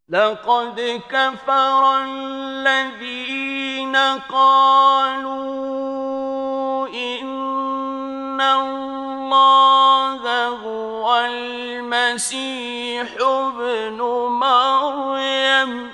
لقد كفر الذين قالوا إن الله هو المسيح ابن مريم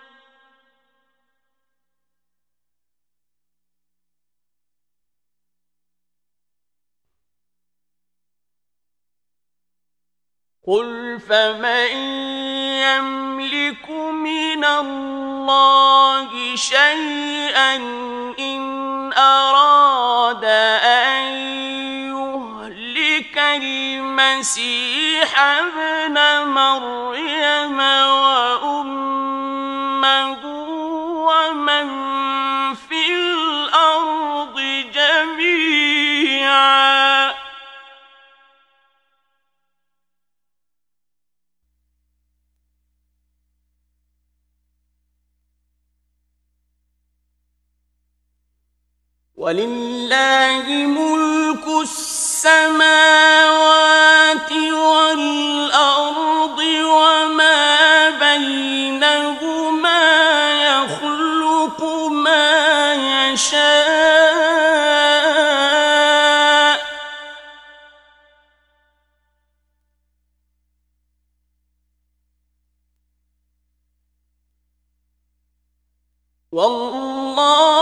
قل فمن يملك من الله شيئا إن أراد أن يهلك المسيح ابن مريم وأمه ومن في الأرض جميعا ولله ملك السماوات والأرض وما بينهما يخلق ما يشاء والله